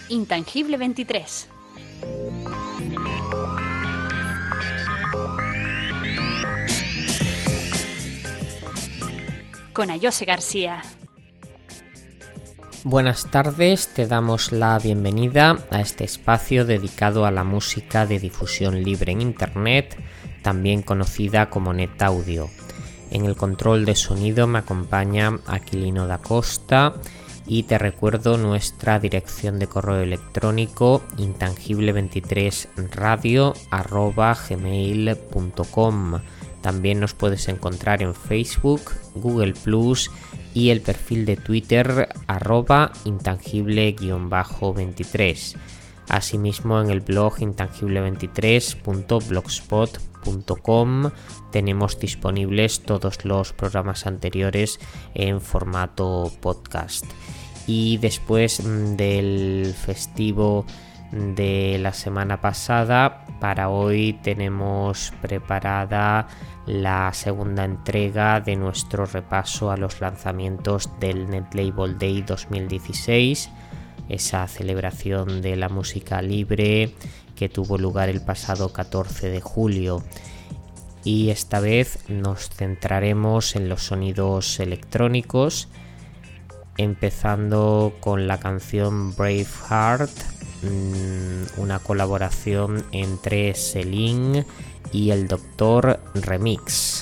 Intangible 23. Con Ayose García. Buenas tardes, te damos la bienvenida a este espacio dedicado a la música de difusión libre en Internet, también conocida como Net Audio. En el control de sonido me acompaña Aquilino da Costa y te recuerdo nuestra dirección de correo electrónico intangible23radio@gmail.com. También nos puedes encontrar en Facebook, Google Plus y el perfil de Twitter @intangible_23. Asimismo, en el blog intangible23.blogspot.com tenemos disponibles todos los programas anteriores en formato podcast. Y después del festivo de la semana pasada, para hoy tenemos preparada la segunda entrega de nuestro repaso a los lanzamientos del Net Label Day 2016, esa celebración de la música libre que tuvo lugar el pasado 14 de julio. Y esta vez nos centraremos en los sonidos electrónicos, empezando con la canción Braveheart, una colaboración entre Celine y el Doctor Remix.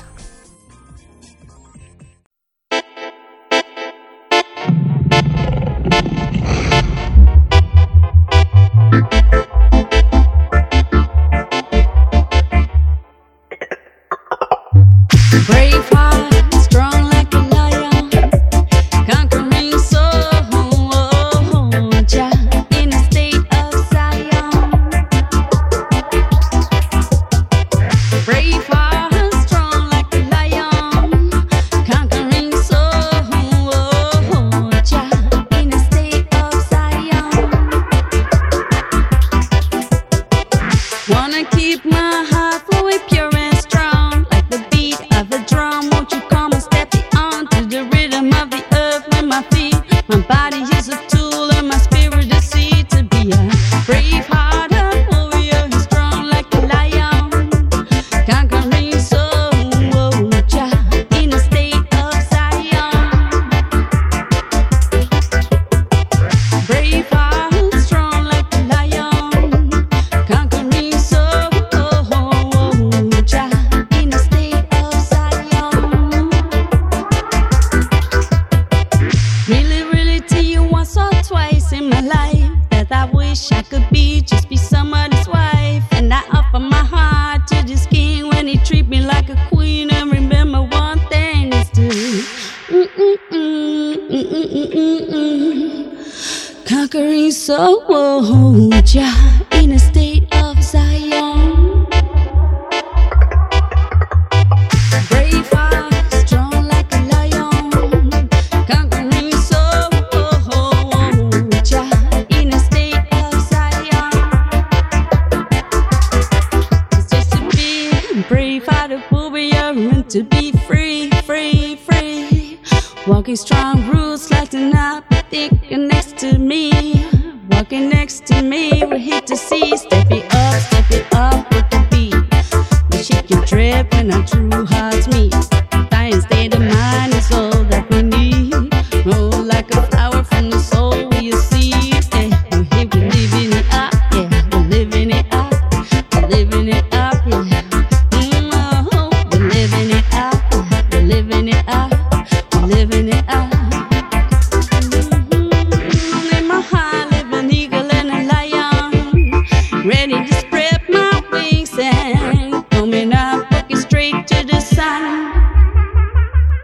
Conquering soldier in a state of Zion. Braveheart, strong like a lion. Conquering soldier in a state of Zion. It's just to be Braveheart, a warrior, meant to be free, free, free. Walking strong roots like the night. Thick and next to me, walking next to me, we're here to see. Step it up with the beat. We shake your drip and our true hearts meet. Dying state of mind is all that we need. Roll like a flower from the soul we see. Yeah, we're here, we're living it up. Yeah, we're living it up. We're living it up. Yeah, we're living it up. We're living it up. We're living it up. Ready to spread my wings and coming up, looking straight to the sun.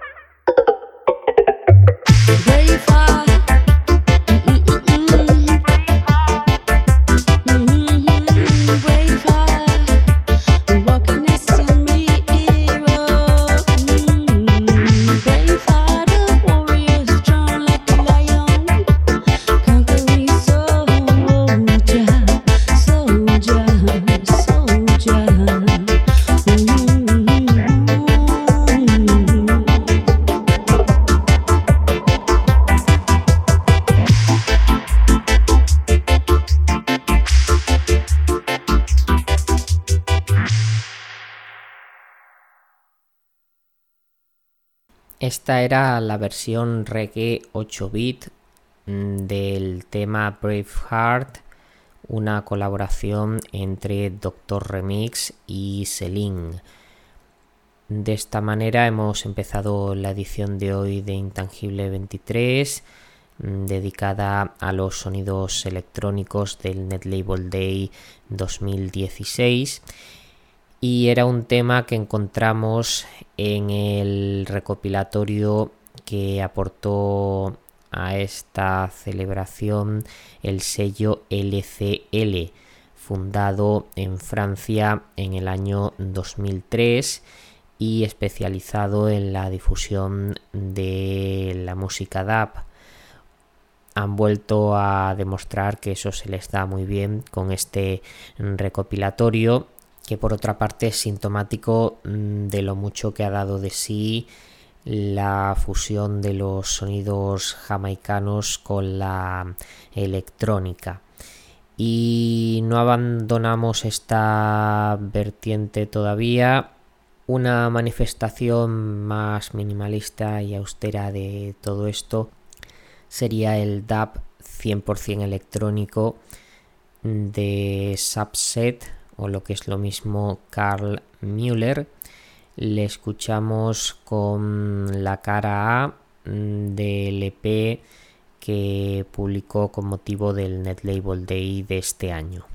Esta era la versión reggae 8-bit del tema Braveheart, una colaboración entre Dr. Remix y Celine. De esta manera hemos empezado la edición de hoy de Intangible 23, dedicada a los sonidos electrónicos del Netlabel Day 2016, y era un tema que encontramos en el recopilatorio que aportó a esta celebración el sello LCL, fundado en Francia en el año 2003 y especializado en la difusión de la música dub. Han vuelto a demostrar que eso se les da muy bien con este recopilatorio, que por otra parte es sintomático de lo mucho que ha dado de sí la fusión de los sonidos jamaicanos con la electrónica. Y no abandonamos esta vertiente todavía. Una manifestación más minimalista y austera de todo esto sería el dub 100% electrónico de Subset, o lo que es lo mismo Carl Müller. Le escuchamos con la cara A del EP que publicó con motivo del Netlabel Day de este año.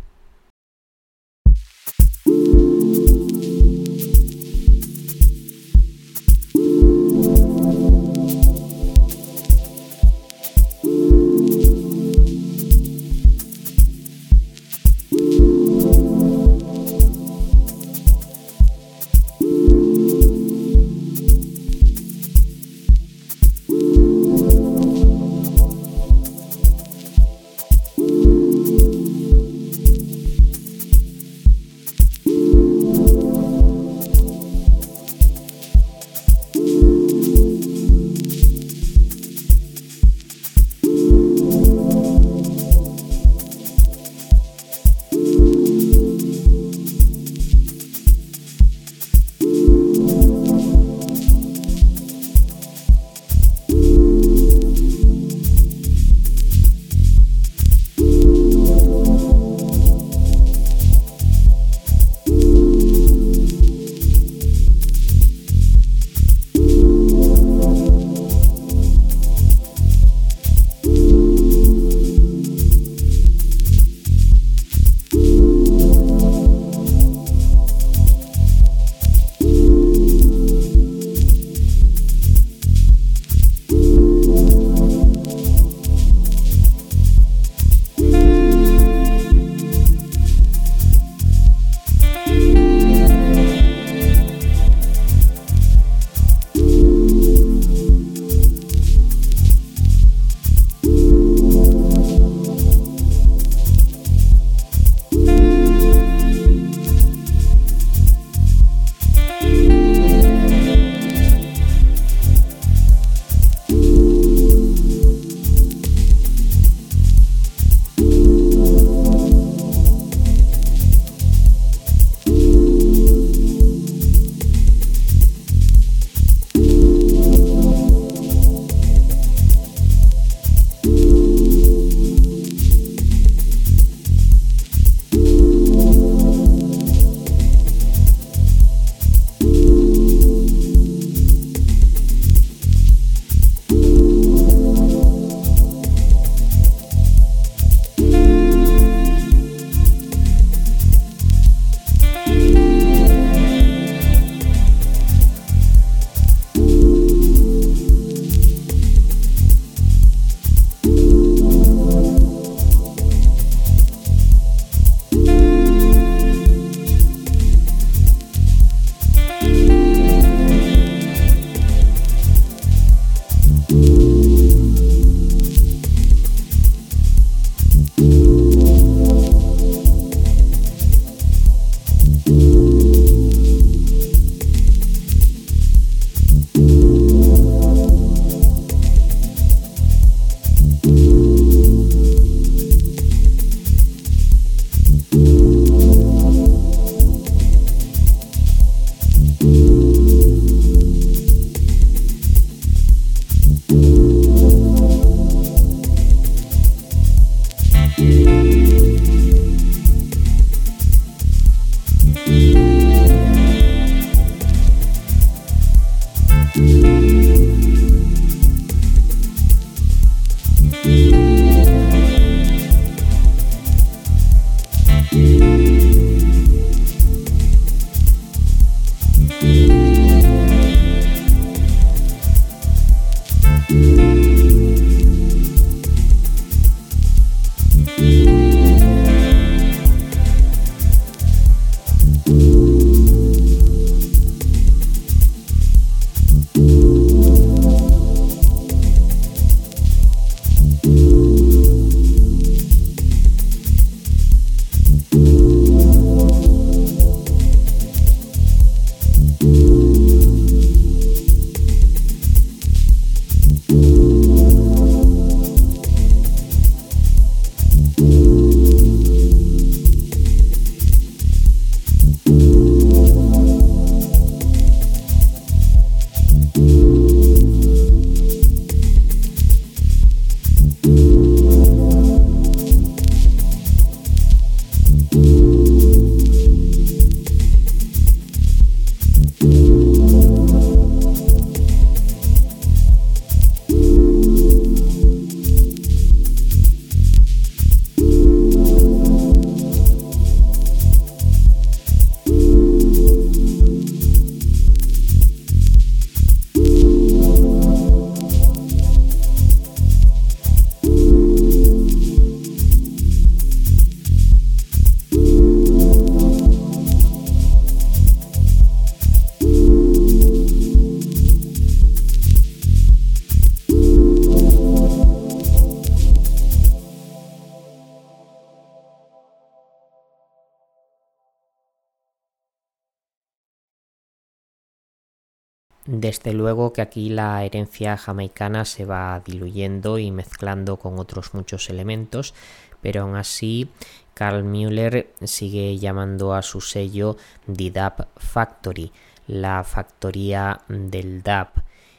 Desde luego que aquí la herencia jamaicana se va diluyendo y mezclando con otros muchos elementos, pero aún así Carl Müller sigue llamando a su sello The Dub Factory, la factoría del dub,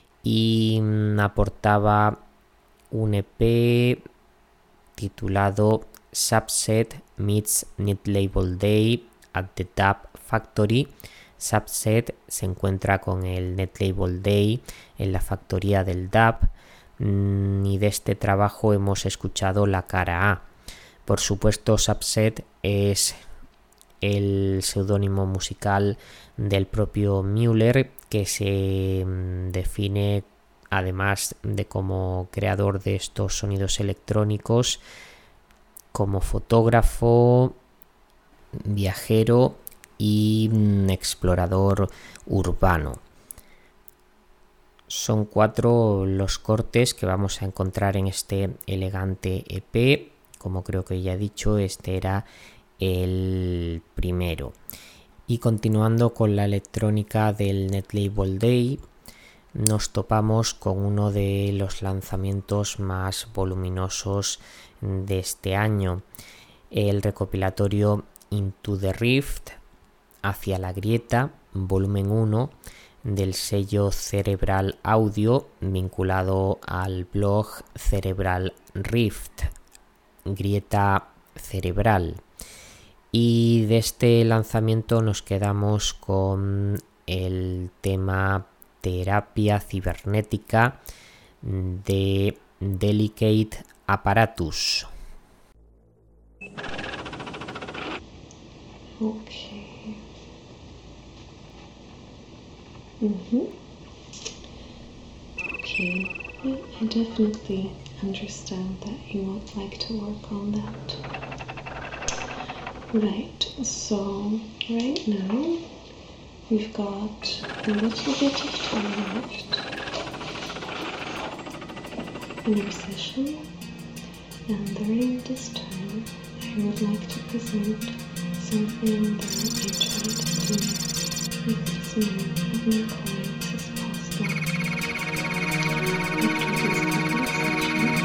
y aportaba un EP titulado Subset Meets Netlabel Day at the Dub Factory. Subset se encuentra con el Netlabel Day en la factoría del dub, y de este trabajo hemos escuchado la cara A. Por supuesto, Subset es el seudónimo musical del propio Müller, que se define, además de como creador de estos sonidos electrónicos, como fotógrafo, viajero y explorador urbano. Son 4 los cortes que vamos a encontrar en este elegante EP. Como creo que ya he dicho, este era el primero. Y continuando con la electrónica del Netlabel Day, nos topamos con uno de los lanzamientos más voluminosos de este año, el recopilatorio Into the Rift, Hacia la Grieta, volumen 1, del sello Cerebral Audio, vinculado al blog Cerebral Rift, Grieta Cerebral. Y de este lanzamiento nos quedamos con el tema Terapia Cibernética de Delicate Apparatus. Okay. Okay, I definitely understand that you would like to work on that. Right, so right now we've got a little bit of time left in our session, and during this time I would like to present something that I try to do with as many of my clients as possible. After these couple of sessions,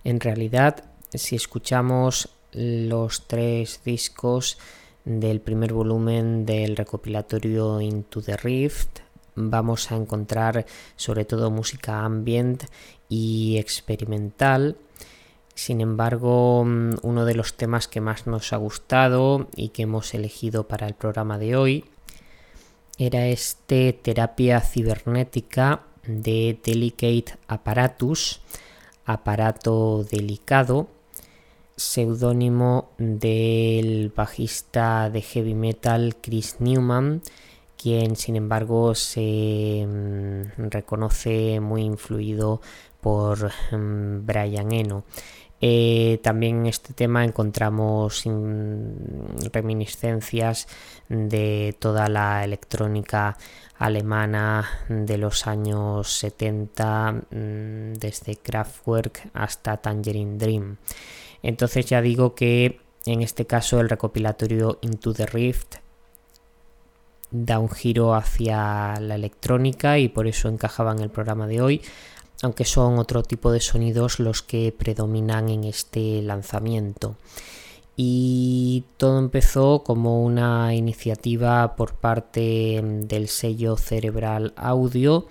En realidad, si escuchamos los 3 discos del primer volumen del recopilatorio Into the Rift, vamos a encontrar sobre todo música ambient y experimental. Sin embargo, uno de los temas que más nos ha gustado y que hemos elegido para el programa de hoy era este Terapia Cibernética de Delicate Apparatus, aparato delicado, seudónimo del bajista de heavy metal Chris Newman, quien sin embargo se reconoce muy influido por Brian Eno. También en este tema encontramos reminiscencias de toda la electrónica alemana de los años 70, desde Kraftwerk hasta Tangerine Dream. Entonces ya digo que en este caso el recopilatorio Into the Rift da un giro hacia la electrónica y por eso encajaba en el programa de hoy, aunque son otro tipo de sonidos los que predominan en este lanzamiento. Y todo empezó como una iniciativa por parte del sello Cerebral Audio.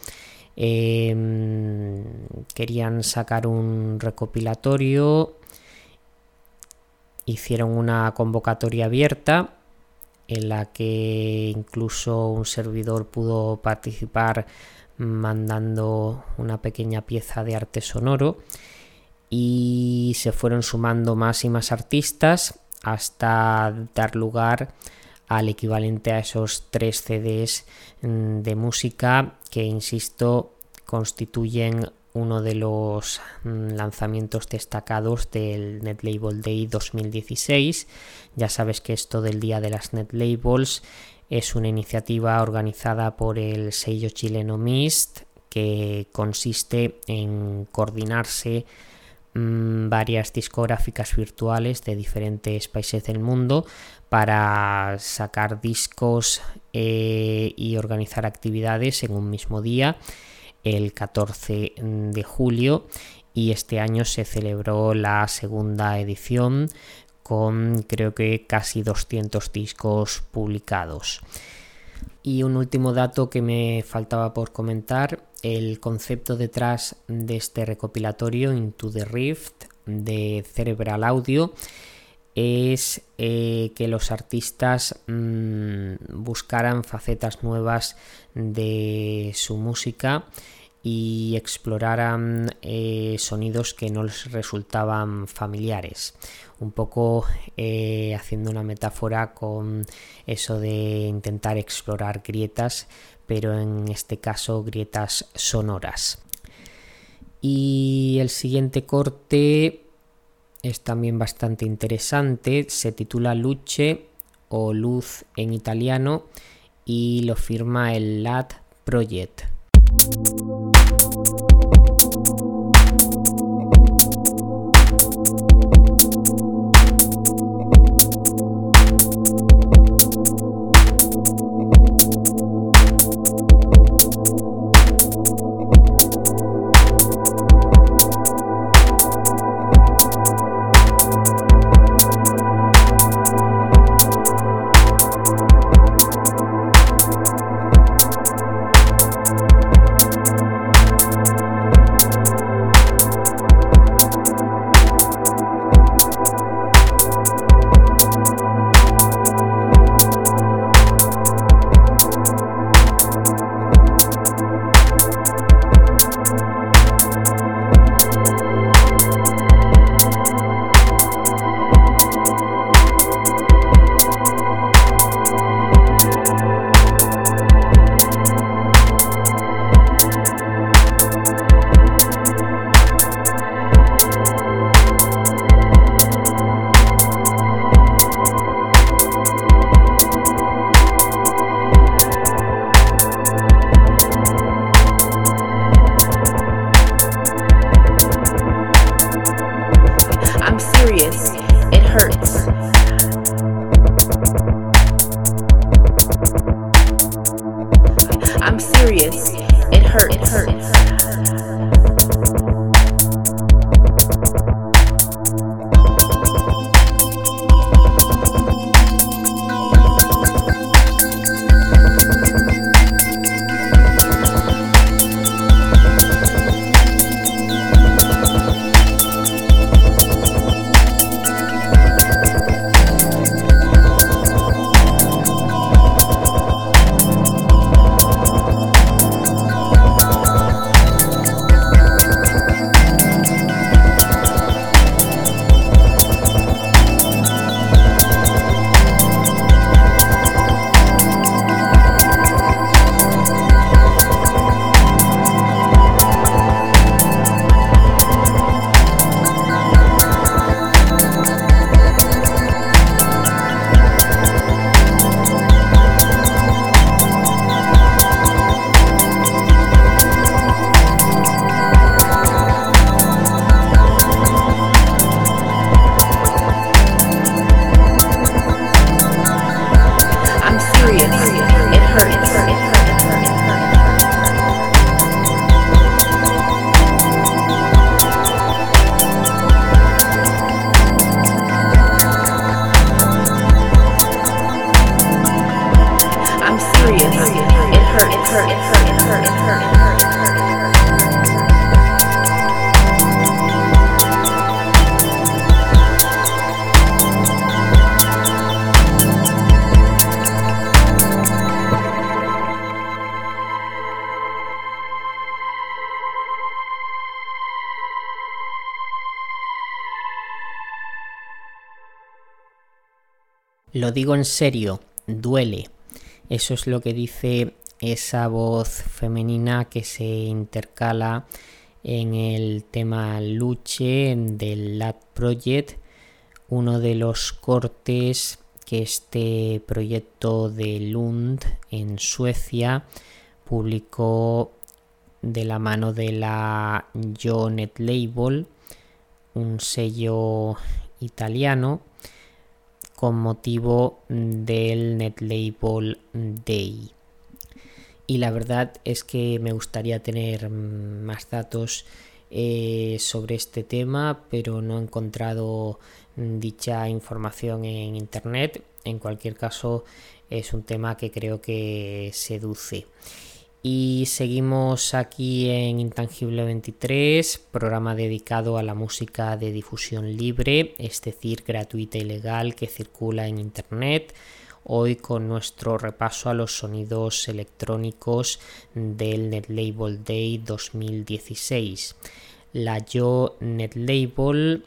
Querían sacar un recopilatorio, hicieron una convocatoria abierta en la que incluso un servidor pudo participar mandando una pequeña pieza de arte sonoro, y se fueron sumando más y más artistas hasta dar lugar al equivalente a esos 3 CDs de música que, insisto, constituyen uno de los lanzamientos destacados del NetLabel Day 2016. Ya sabes que esto del Día de las NetLabels es una iniciativa organizada por el sello chileno Mist, que consiste en coordinarse varias discográficas virtuales de diferentes países del mundo para sacar discos y organizar actividades en un mismo día, el 14 de julio, y este año se celebró la segunda edición con creo que casi 200 discos publicados. Y un último dato que me faltaba por comentar: el concepto detrás de este recopilatorio Into the Rift de Cerebral Audio es que los artistas buscaran facetas nuevas de su música y exploraran sonidos que no les resultaban familiares, un poco haciendo una metáfora con eso de intentar explorar grietas, pero en este caso grietas sonoras. Y el siguiente corte es también bastante interesante, se titula Luce o Luz en italiano y lo firma el LAT Project. Lo digo en serio, duele. Eso es lo que dice esa voz femenina que se intercala en el tema Luche del Lat Project, uno de los cortes que este proyecto de Lund en Suecia publicó de la mano de la Jo Netlabel, un sello italiano, con motivo del Netlabel Day. Y la verdad es que me gustaría tener más datos sobre este tema, pero no he encontrado dicha información en internet. En cualquier caso, es un tema que creo que seduce. Y seguimos aquí en Intangible 23, programa dedicado a la música de difusión libre, es decir, gratuita y legal, que circula en internet. Hoy con nuestro repaso a los sonidos electrónicos del Netlabel Day 2016. La Jo Netlabel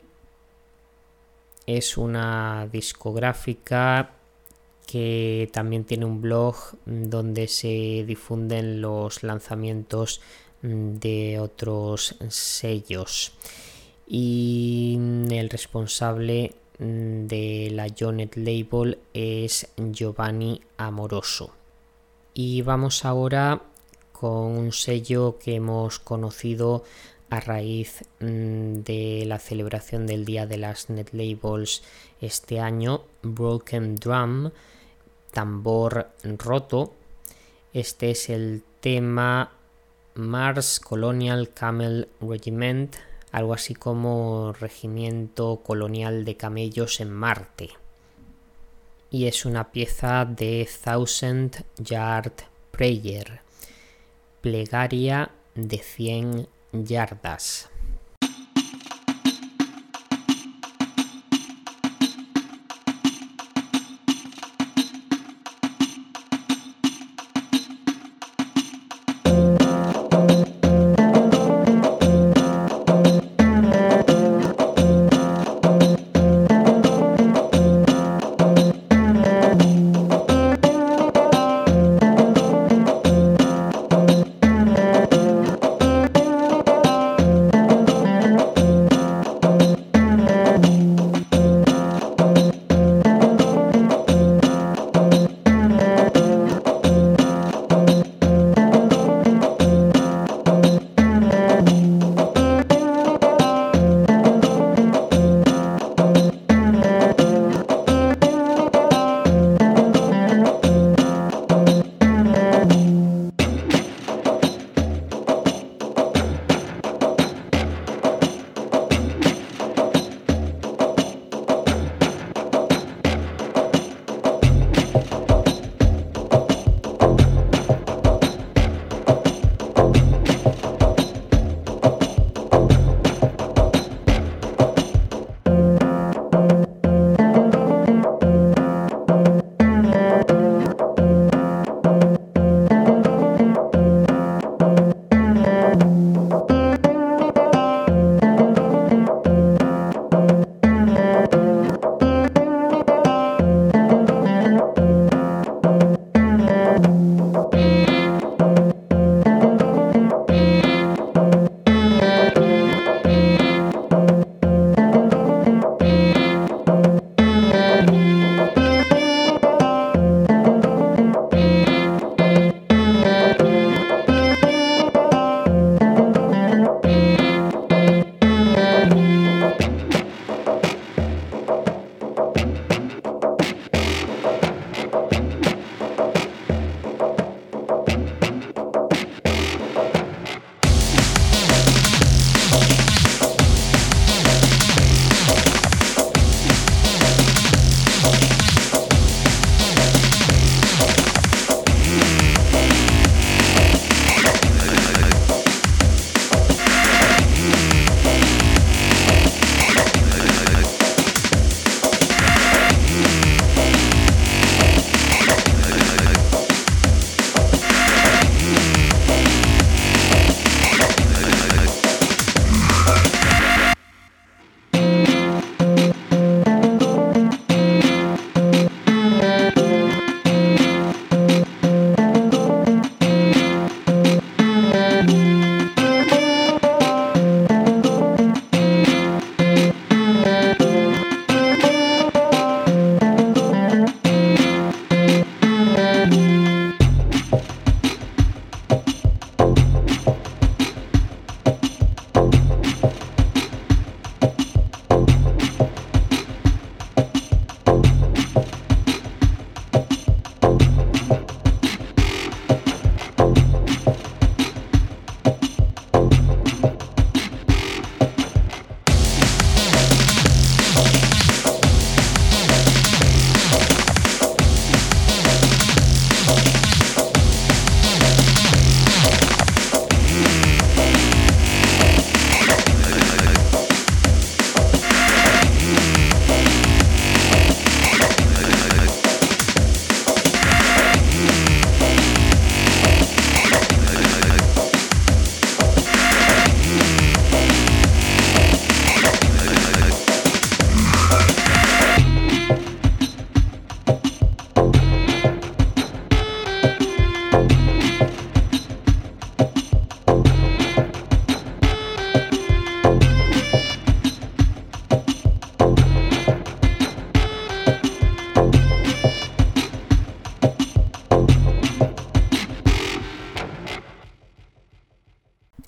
es una discográfica que también tiene un blog donde se difunden los lanzamientos de otros sellos, y el responsable de la Jo Netlabel es Giovanni Amoroso. Y vamos ahora con un sello que hemos conocido a raíz de la celebración del Día de las Netlabels este año, Broken Drum, tambor roto. Este es el tema Mars Colonial Camel Regiment, algo así como Regimiento Colonial de Camellos en Marte. Y es una pieza de Thousand Yard Prayer, plegaria de 100 yardas.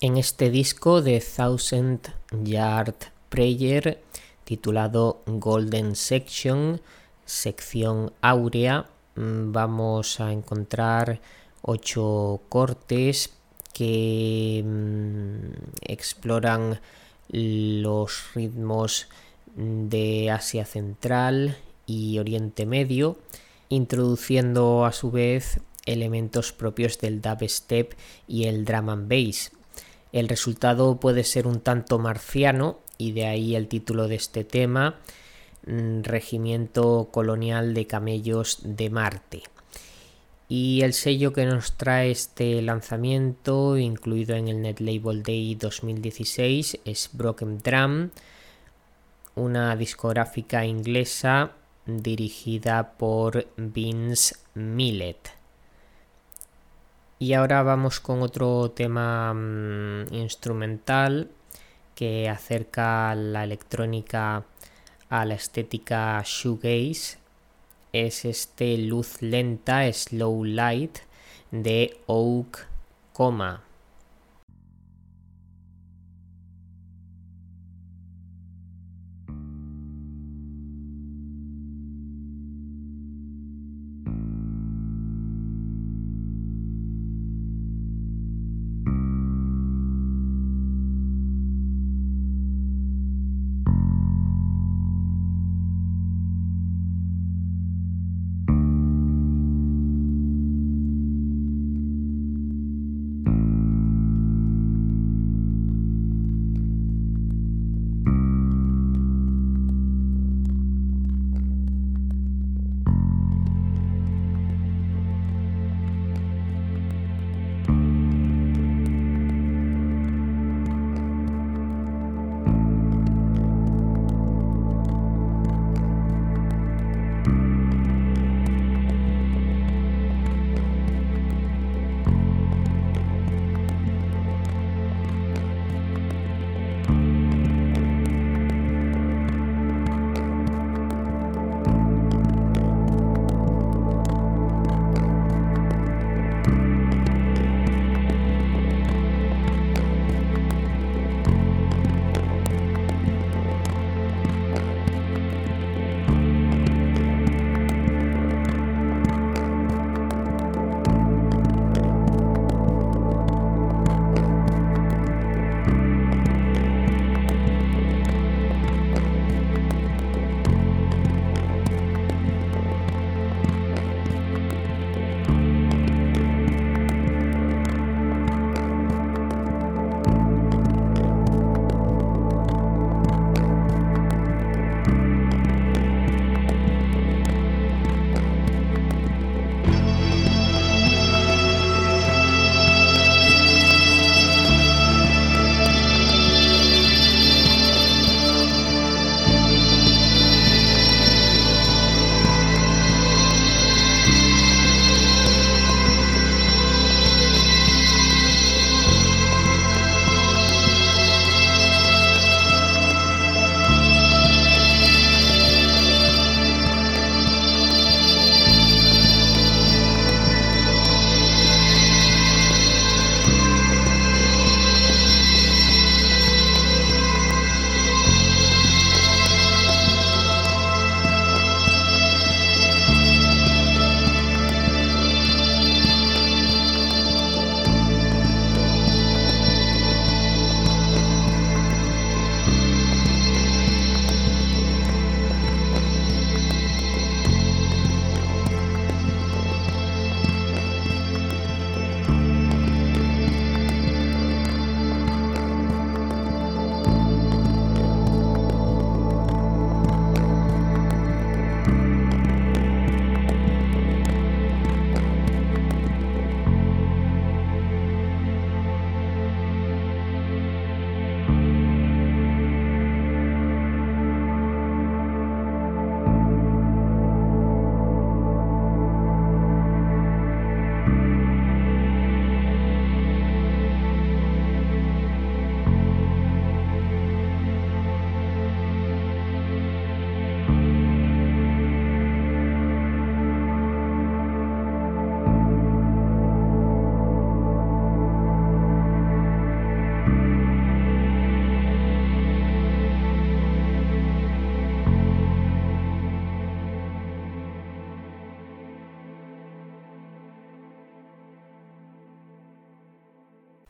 En este disco de Thousand Yard Prayer, titulado Golden Section, sección áurea, vamos a encontrar 8 cortes que exploran los ritmos de Asia Central y Oriente Medio, introduciendo a su vez elementos propios del dubstep y el drum and bass. El resultado puede ser un tanto marciano, y de ahí el título de este tema, Regimiento Colonial de Camellos de Marte. Y el sello que nos trae este lanzamiento, incluido en el Netlabel Day 2016, es Broken Drum, una discográfica inglesa dirigida por Vince Millet. Y ahora vamos con otro tema instrumental que acerca la electrónica a la estética shoegaze. Es este Luz Lenta, Slow Light, de Oak Coma.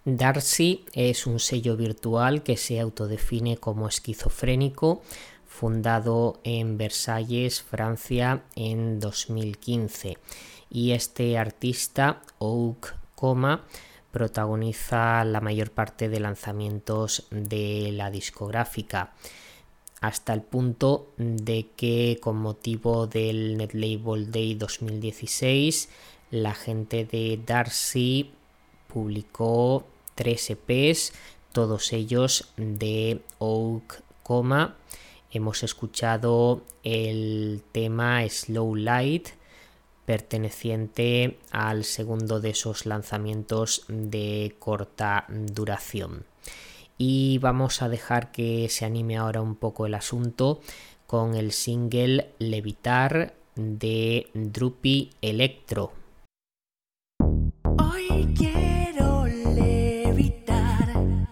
Darcy es un sello virtual que se autodefine como esquizofrénico, fundado en Versalles, Francia, en 2015. Y este artista, Oak Coma, protagoniza la mayor parte de lanzamientos de la discográfica, hasta el punto de que, con motivo del Netlabel Day 2016, la gente de Darcy publicó 3 EPs, todos ellos de Oak Coma. Hemos escuchado el tema Slow Light, perteneciente al segundo de esos lanzamientos de corta duración. Y vamos a dejar que se anime ahora un poco el asunto con el single Levitar de Droopy Electro. Hoy quiero levitar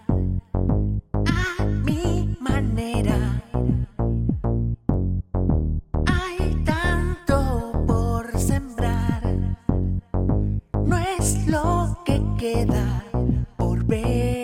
a mi manera. Hay tanto por sembrar, no es lo que queda por ver.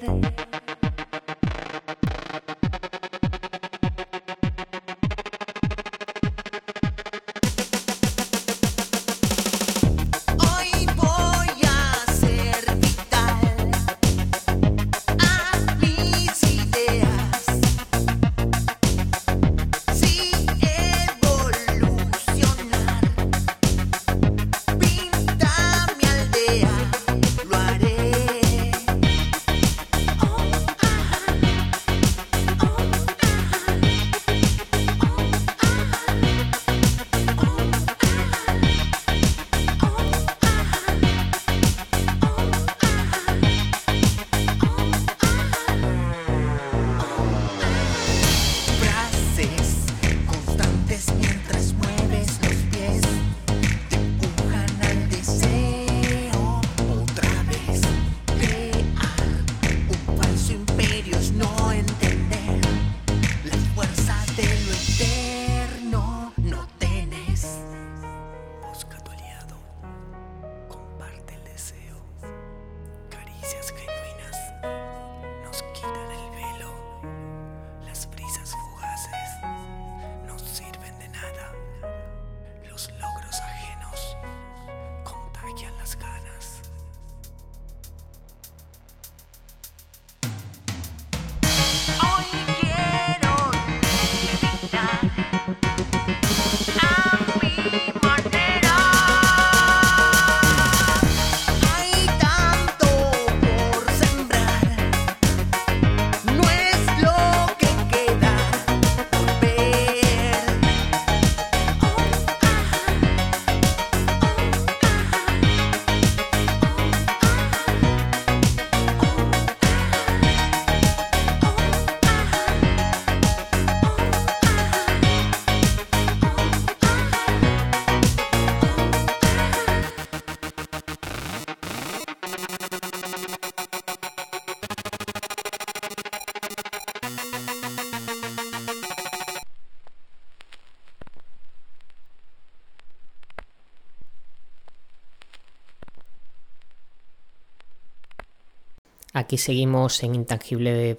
Aquí seguimos en Intangible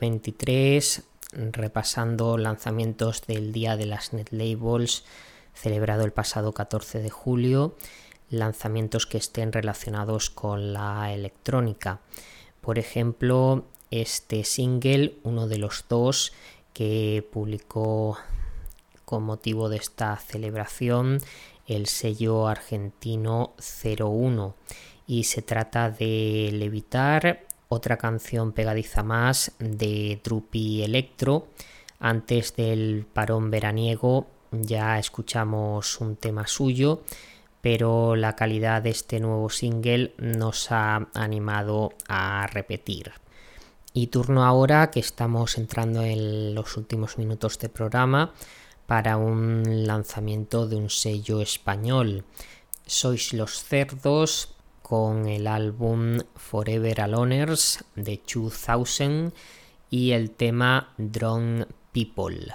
23, repasando lanzamientos del Día de las Netlabels, celebrado el pasado 14 de julio, lanzamientos que estén relacionados con la electrónica. Por ejemplo, este single, uno de los dos que publicó con motivo de esta celebración el sello argentino 01, y se trata de Levitar, otra canción pegadiza más de Droopy Electro. Antes del parón veraniego ya escuchamos un tema suyo, pero la calidad de este nuevo single nos ha animado a repetir. Y turno ahora, que estamos entrando en los últimos minutos de programa, para un lanzamiento de un sello español. Sois Los Cerdos, con el álbum Forever Aloners de 2000 y el tema Drone People.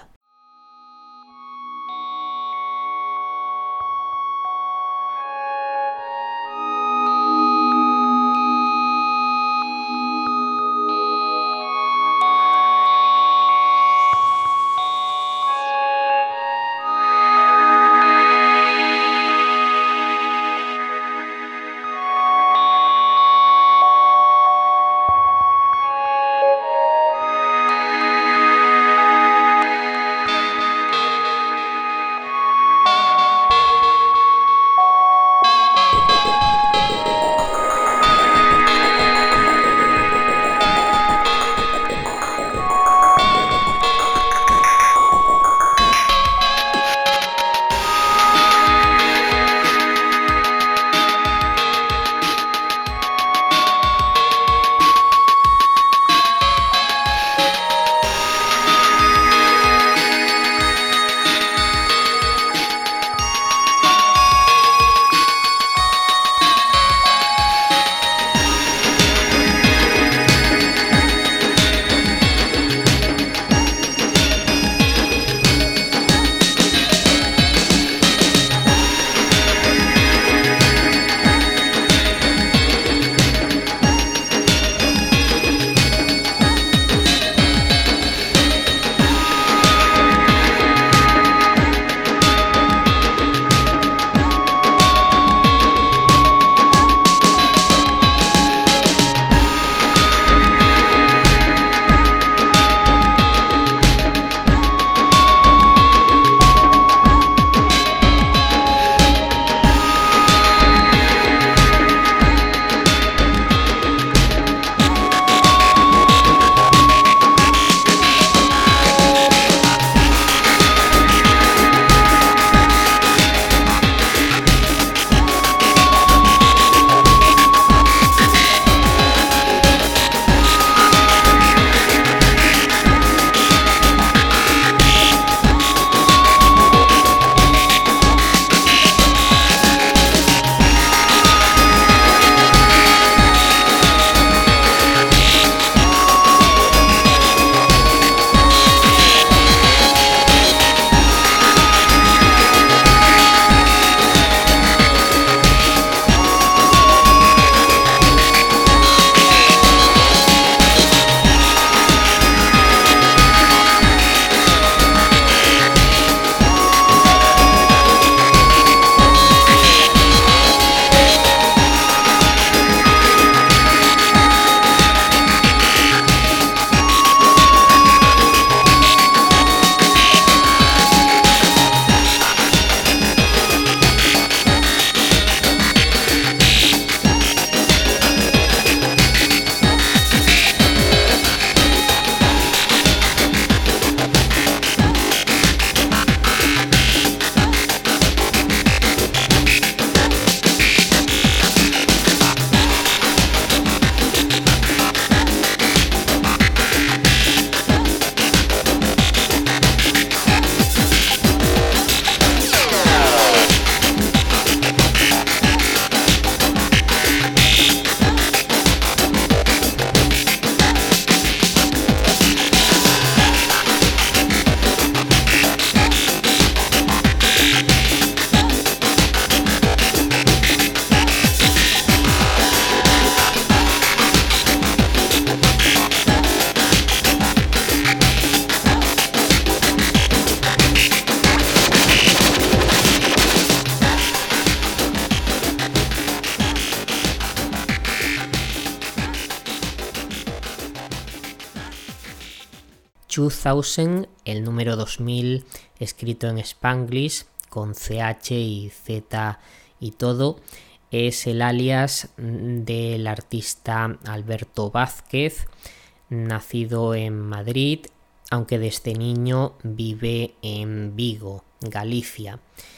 2000, el número 2000 escrito en Spanglish con CH y Z y todo, es el alias del artista Alberto Vázquez, nacido en Madrid, aunque desde niño vive en Vigo, Galicia,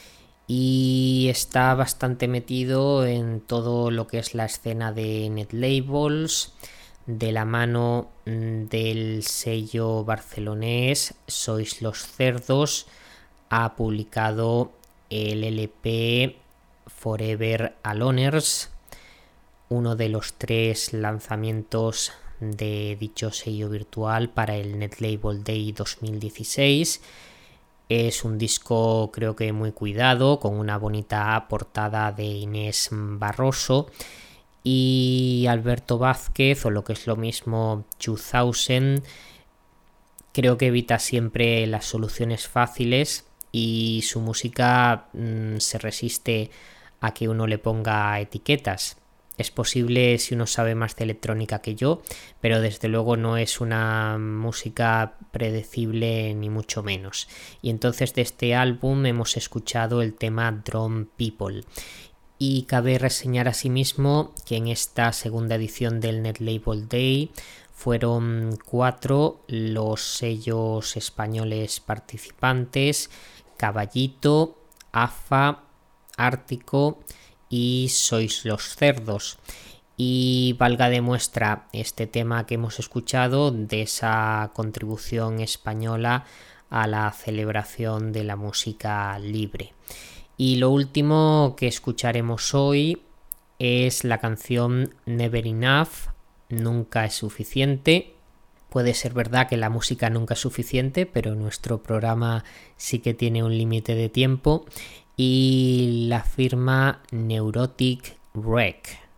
y está bastante metido en todo lo que es la escena de netlabels. De la mano del sello barcelonés Sois los Cerdos, ha publicado el LP Forever Aloners, uno de los 3 lanzamientos de dicho sello virtual para el Netlabel Day 2016. Es un disco creo que muy cuidado, con una bonita portada de Inés Barroso, y Alberto Vázquez, o lo que es lo mismo 2000, creo que evita siempre las soluciones fáciles y su música se resiste a que uno le ponga etiquetas. Es posible si uno sabe más de electrónica que yo, pero desde luego no es una música predecible ni mucho menos. Y entonces de este álbum hemos escuchado el tema Drum People. Y cabe reseñar asimismo que en esta segunda edición del Netlabel Day fueron 4 los sellos españoles participantes: Caballito, AFA, Ártico y Sois los Cerdos. Y valga de muestra este tema que hemos escuchado de esa contribución española a la celebración de la música libre. Y lo último que escucharemos hoy es la canción Never Enough, Nunca es suficiente. Puede ser verdad que la música nunca es suficiente, pero nuestro programa sí que tiene un límite de tiempo, y la firma Neurotic Wreck.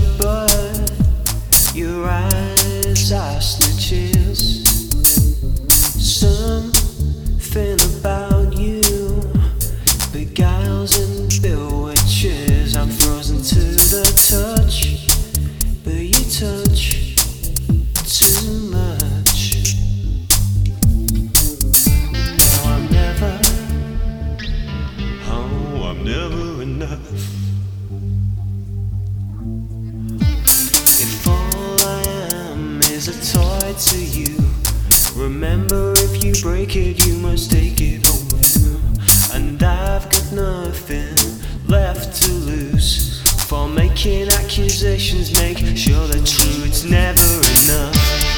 but your eyes are snitches. Something about you beguiles and bewitches. I'm frozen to the touch, but you touch too much. Now I'm never enough. If all I am is a toy to you, remember if you break it, you must take it home with you. And I've got nothing left to lose. For making accusations, make sure they're true. It's never enough.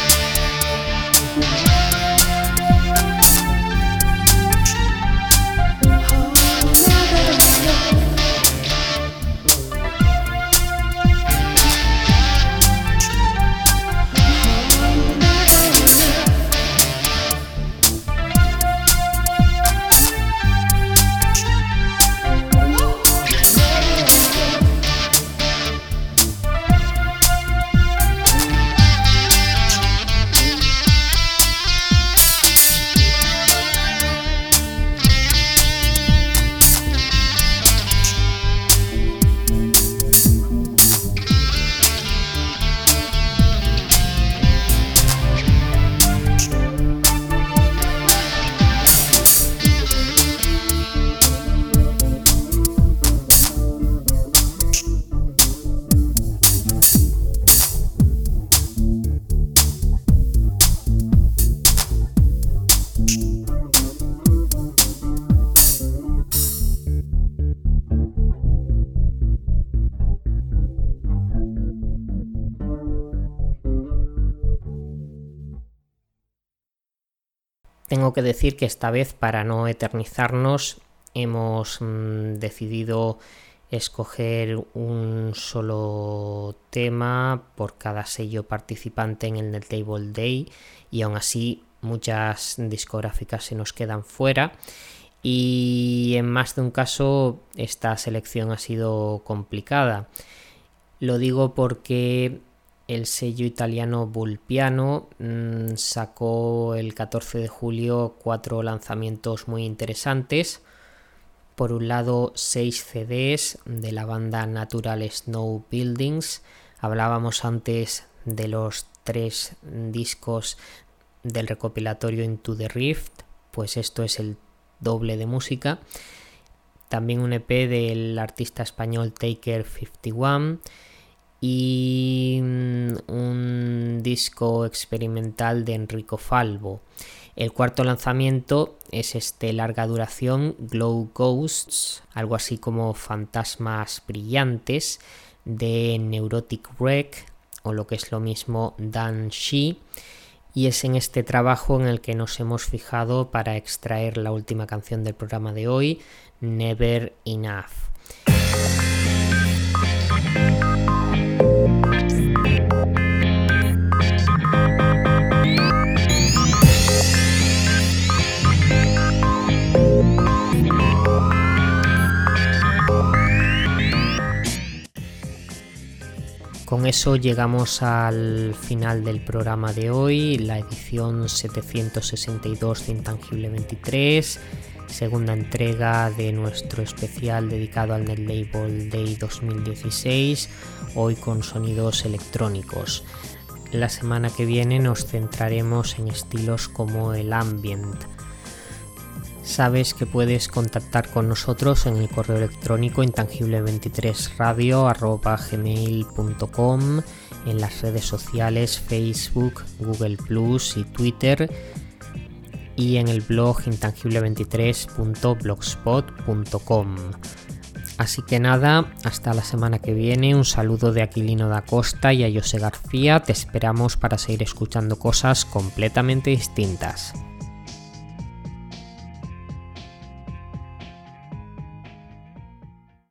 Tengo que decir que esta vez, para no eternizarnos, hemos decidido escoger un solo tema por cada sello participante en el Nettable Day, y aún así muchas discográficas se nos quedan fuera, y en más de un caso esta selección ha sido complicada. Lo digo porque el sello italiano Vulpiano sacó el 14 de julio 4 lanzamientos muy interesantes. Por un lado, 6 CDs de la banda Natural Snow Buildings. Hablábamos antes de los 3 discos del recopilatorio Into the Rift, pues esto es el doble de música. También un EP del artista español Taker 51 y un disco experimental de Enrico Falvo. El cuarto lanzamiento es este larga duración, Glow Ghosts, algo así como fantasmas brillantes, de Neurotic Wreck, o lo que es lo mismo, Dan Shi, y es en este trabajo en el que nos hemos fijado para extraer la última canción del programa de hoy, Never Enough. Con eso llegamos al final del programa de hoy, la edición 762 de Intangible 23, segunda entrega de nuestro especial dedicado al Nettable Day 2016, hoy con sonidos electrónicos. La semana que viene nos centraremos en estilos como el ambient. Sabes que puedes contactar con nosotros en el correo electrónico intangible23radio@gmail.com, en las redes sociales Facebook, Google Plus y Twitter, y en el blog intangible23.blogspot.com. Así que nada, hasta la semana que viene. Un saludo de Aquilino da Costa y a José García. Te esperamos para seguir escuchando cosas completamente distintas.